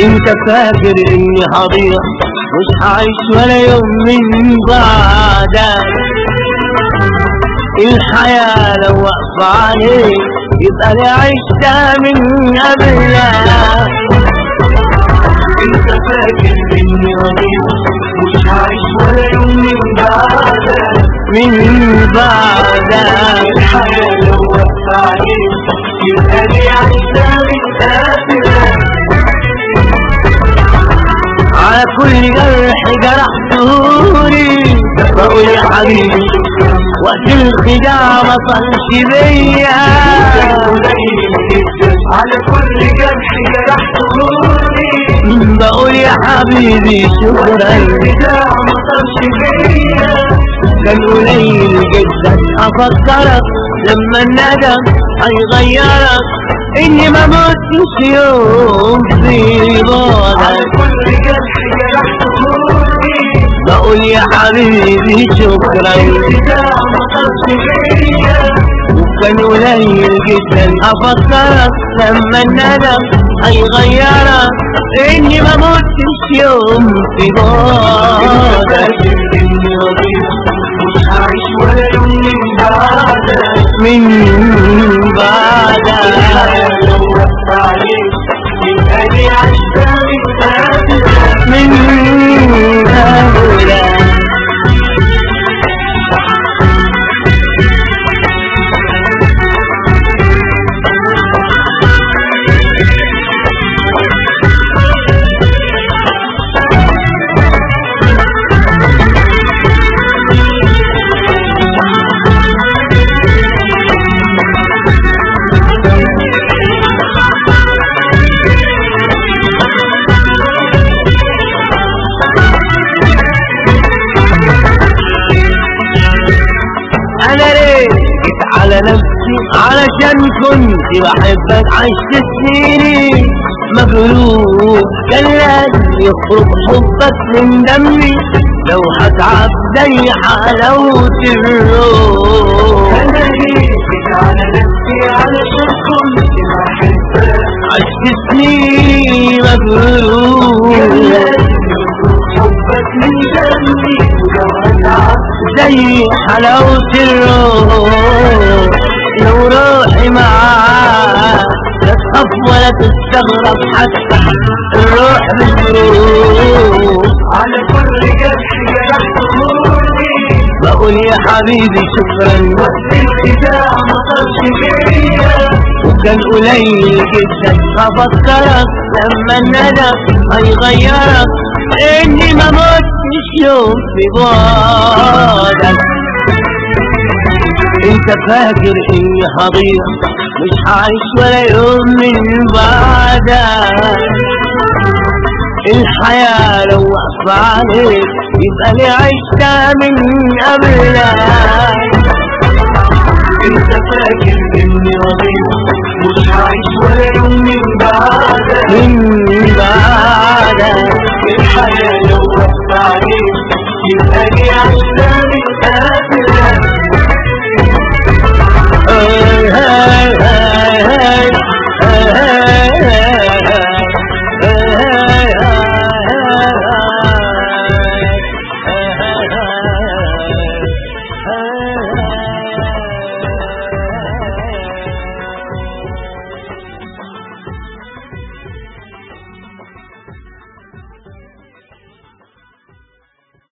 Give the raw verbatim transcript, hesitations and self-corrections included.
انت فاكر اني هضيع مش هعيش ولا يوم من بعدك. الحياة لو واقفة عليك يبقى لي عشتها من قبلك. انت فاكر اني هضيع مش هعيش ولا يوم من بعدك من بعدك. الحياة لو واقفة عليك يبقى لي عشتها من قبلك. على كل جرح جرحتهولي بقول يا حبيبي وقت الخداع ما صلش بيا. على كل جرح جرحتهولي بقول يا حبيبي شكرا. الخداع ما صلش بيا. كان قليل جدا افكرك لما الندم هيغيرك اني ما متش يوم في بعدك. على كل جرح جرحتهولي بقول يا حبيبي شكرا. الخداع ما صلش بيا. وكان قليل جدا افكرك لما الندم هيغيرك اني ما متش يوم في بعدك. مش هعيش ولا يوم من بعدك من بعدك. لو وقفت عليك يبقى لي عشتها من قبلك. من قبلك. انا ليه جيت على نفسي علشان كنت بحبك عشت سنيني مغلوب. كان لازم يخرج حبك من دمي لو هتعب زي حلاوة الروح. انا ليه جيت على نفسي علشان كنت بحبك عشت سنين مغلوب حبك من دمي ولو هتعب زي حلاوة الروح. لو روحي معاك لا تخاف ولا تستغرب حتى الروح بتروح. على كل جرح جرحتهولي بقول يا حبيبي شكرا. وقت الخداع ما صلش بيا. وكان قليل جدا افكرك لما الندم هيغيرك اني ما متش يوم في بعدك. انت فاكر اني هضيع مش هعيش ولا يوم من بعدك. الحياة لو واقفة عليك يبقى لي عشتها من قبلك. انت فاكر اني هضيع مش هعيش ولا يوم من بعدك من بعدك. الحياة لو وقفت عليك